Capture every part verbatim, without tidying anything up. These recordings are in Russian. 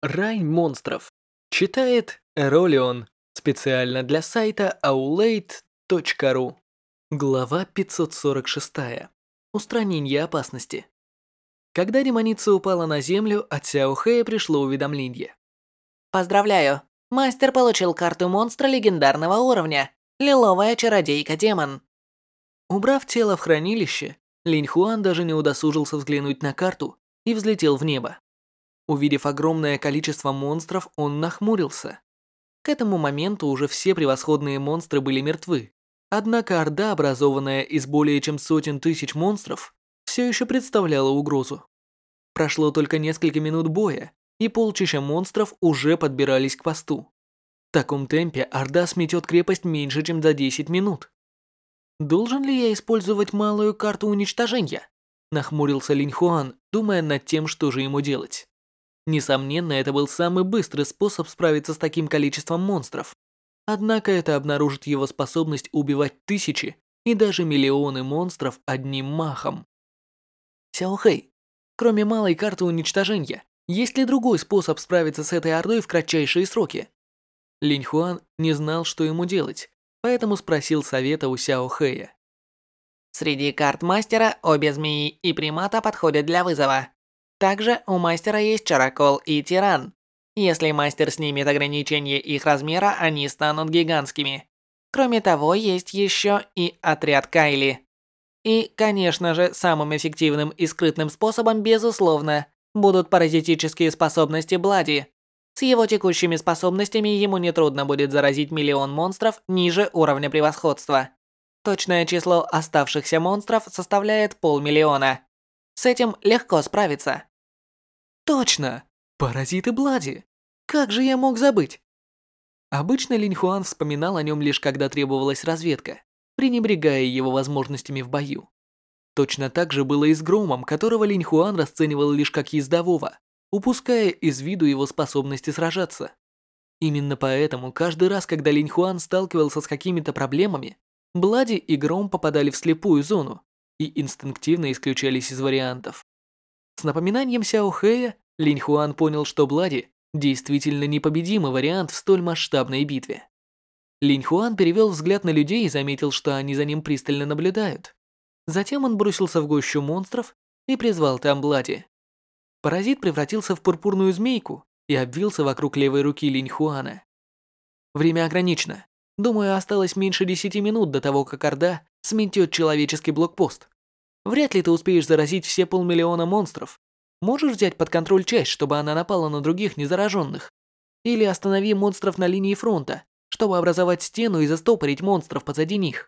Рай монстров. Читает Эролион. Специально для сайта аулейт точка ру. Глава пятьсот сорок шесть. Устранение опасности. Когда демоница упала на землю, от Сяо Хэя пришло уведомление. Поздравляю! Мастер получил карту монстра легендарного уровня. Лиловая чародейка-демон. Убрав тело в хранилище, Линь Хуан даже не удосужился взглянуть на карту и взлетел в небо. Увидев огромное количество монстров, он нахмурился. К этому моменту уже все превосходные монстры были мертвы. Однако орда, образованная из более чем сотен тысяч монстров, все еще представляла угрозу. Прошло только несколько минут боя, и полчища монстров уже подбирались к посту. В таком темпе орда сметет крепость меньше, чем за десять минут. «Должен ли я использовать малую карту уничтожения?» Нахмурился Линь Хуан, думая над тем, что же ему делать. Несомненно, это был самый быстрый способ справиться с таким количеством монстров. Однако это обнаружит его способность убивать тысячи и даже миллионы монстров одним махом. Сяо Хэй, кроме малой карты уничтожения, есть ли другой способ справиться с этой ордой в кратчайшие сроки? Линь Хуан не знал, что ему делать, поэтому спросил совета у Сяо Хэя. Среди карт мастера обе змеи и примата подходят для вызова. Также у мастера есть чарокол и тиран. Если мастер снимет ограничение их размера, они станут гигантскими. Кроме того, есть еще и отряд Кайли. И, конечно же, самым эффективным и скрытным способом, безусловно, будут паразитические способности Блади. С его текущими способностями ему нетрудно будет заразить миллион монстров ниже уровня превосходства. Точное число оставшихся монстров составляет полмиллиона. С этим легко справиться. Точно! Паразиты Блади! Как же я мог забыть? Обычно Линь Хуан вспоминал о нем лишь когда требовалась разведка, пренебрегая его возможностями в бою. Точно так же было и с Громом, которого Линь Хуан расценивал лишь как ездового, упуская из виду его способности сражаться. Именно поэтому каждый раз, когда Линь Хуан сталкивался с какими-то проблемами, Блади и Гром попадали в слепую зону и инстинктивно исключались из вариантов. С напоминанием Сяо Хэя, Линь Хуан понял, что Блади действительно непобедимый вариант в столь масштабной битве. Линь Хуан перевел взгляд на людей и заметил, что они за ним пристально наблюдают. Затем он бросился в гущу монстров и призвал там Блади. Паразит превратился в пурпурную змейку и обвился вокруг левой руки Линь Хуана. Время ограничено. Думаю, осталось меньше десяти минут до того, как Орда сметет человеческий блокпост. Вряд ли ты успеешь заразить все полмиллиона монстров. Можешь взять под контроль часть, чтобы она напала на других незараженных? Или останови монстров на линии фронта, чтобы образовать стену и застопорить монстров позади них.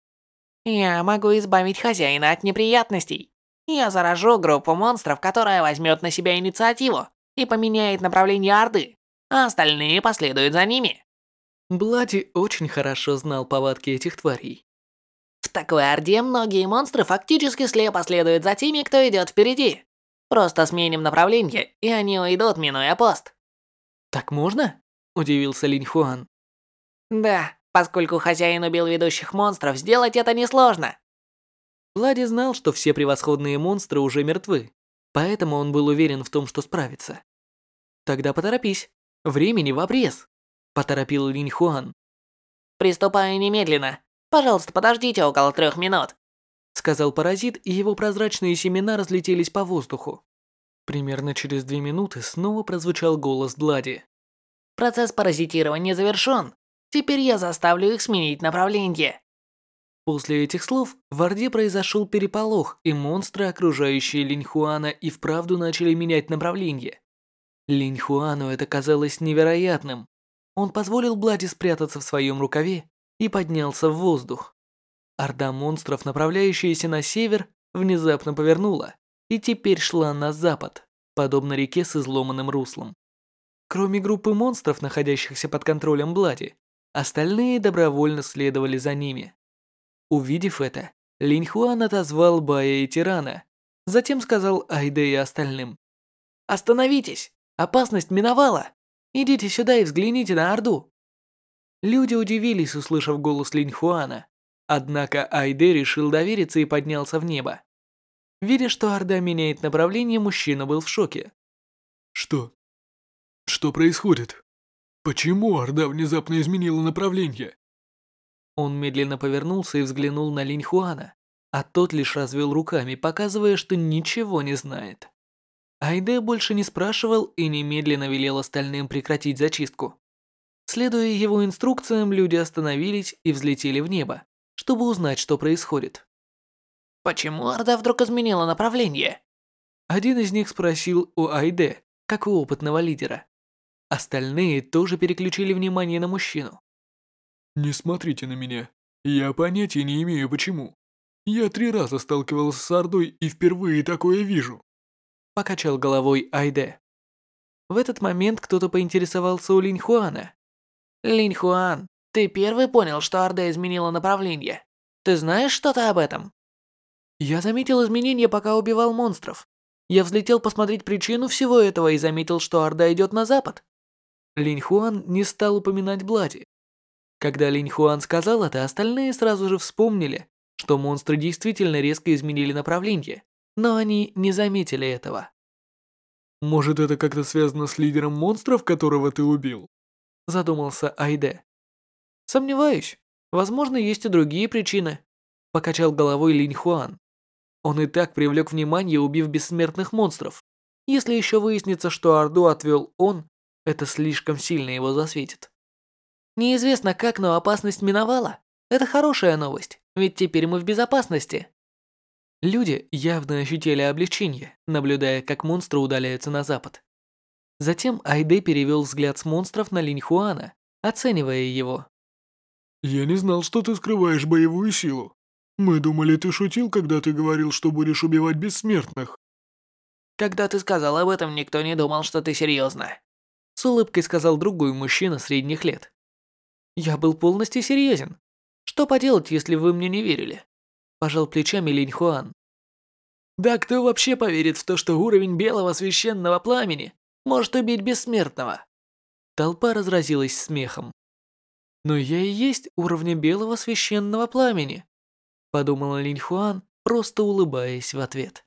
Я могу избавить хозяина от неприятностей. Я заражу группу монстров, которая возьмет на себя инициативу и поменяет направление Орды, а остальные последуют за ними. Блади очень хорошо знал повадки этих тварей. В такой Орде многие монстры фактически слепо следуют за теми, кто идет впереди. Просто сменим направление, и они уйдут, минуя пост. Так можно? Удивился Линь Хуан. Да, поскольку хозяин убил ведущих монстров, сделать это несложно. Блади знал, что все превосходные монстры уже мертвы, поэтому он был уверен в том, что справится. Тогда поторопись, времени в обрез, поторопил Линь Хуан. Приступаю немедленно. Пожалуйста, подождите около трех минут. Сказал паразит, и его прозрачные семена разлетелись по воздуху. Примерно через две минуты снова прозвучал голос Блади. Процесс паразитирования завершен. Теперь я заставлю их сменить направление. После этих слов в Орде произошел переполох, и монстры, окружающие Линь Хуана, и вправду начали менять направление. Линь Хуану это казалось невероятным. Он позволил Блади спрятаться в своем рукаве и поднялся в воздух. Орда монстров, направляющаяся на север, внезапно повернула и теперь шла на запад, подобно реке с изломанным руслом. Кроме группы монстров, находящихся под контролем Блади, остальные добровольно следовали за ними. Увидев это, Линь Хуан отозвал Бая и Тирана, затем сказал Айде и остальным: «Остановитесь! Опасность миновала! Идите сюда и взгляните на Орду!» Люди удивились, услышав голос Линь Хуана, однако Айде решил довериться и поднялся в небо. Видя, что Орда меняет направление, мужчина был в шоке. «Что? Что происходит? Почему Орда внезапно изменила направление? Он медленно повернулся и взглянул на Линь Хуана, а тот лишь развел руками, показывая, что ничего не знает. Айде больше не спрашивал и немедленно велел остальным прекратить зачистку. Следуя его инструкциям, люди остановились и взлетели в небо, чтобы узнать, что происходит. Почему Орда вдруг изменила направление? Один из них спросил у Айде, как у опытного лидера. Остальные тоже переключили внимание на мужчину. Не смотрите на меня. Я понятия не имею почему. Я три раза сталкивался с Ордой и впервые такое вижу. Покачал головой Айде. В этот момент кто-то поинтересовался у Линь Хуана. Линь Хуан, ты первый понял, что Орда изменила направление? Ты знаешь что-то об этом? Я заметил изменения, пока убивал монстров. Я взлетел посмотреть причину всего этого и заметил, что Орда идет на запад. Линь Хуан не стал упоминать Блади. Когда Линь Хуан сказал это, остальные сразу же вспомнили, что монстры действительно резко изменили направление, но они не заметили этого. Может, это как-то связано с лидером монстров, которого ты убил? Задумался Айде. Сомневаюсь. Возможно, есть и другие причины. Покачал головой Линь Хуан. Он и так привлек внимание, убив бессмертных монстров. Если еще выяснится, что Орду отвел он, это слишком сильно его засветит. Неизвестно как, но опасность миновала. Это хорошая новость, ведь теперь мы в безопасности. Люди явно ощутили облегчение, наблюдая, как монстры удаляются на запад. Затем Айде перевел взгляд с монстров на Линь Хуана, оценивая его. Я не знал, что ты скрываешь боевую силу. Мы думали, ты шутил, когда ты говорил, что будешь убивать бессмертных. Когда ты сказал об этом, никто не думал, что ты серьезно. С улыбкой сказал другой мужчина средних лет. Я был полностью серьезен. Что поделать, если вы мне не верили? Пожал плечами Линь Хуан. Да кто вообще поверит в то, что уровень белого священного пламени может убить бессмертного? Толпа разразилась смехом. Но я и есть уровня белого священного пламени, подумал Линь Хуан, просто улыбаясь в ответ.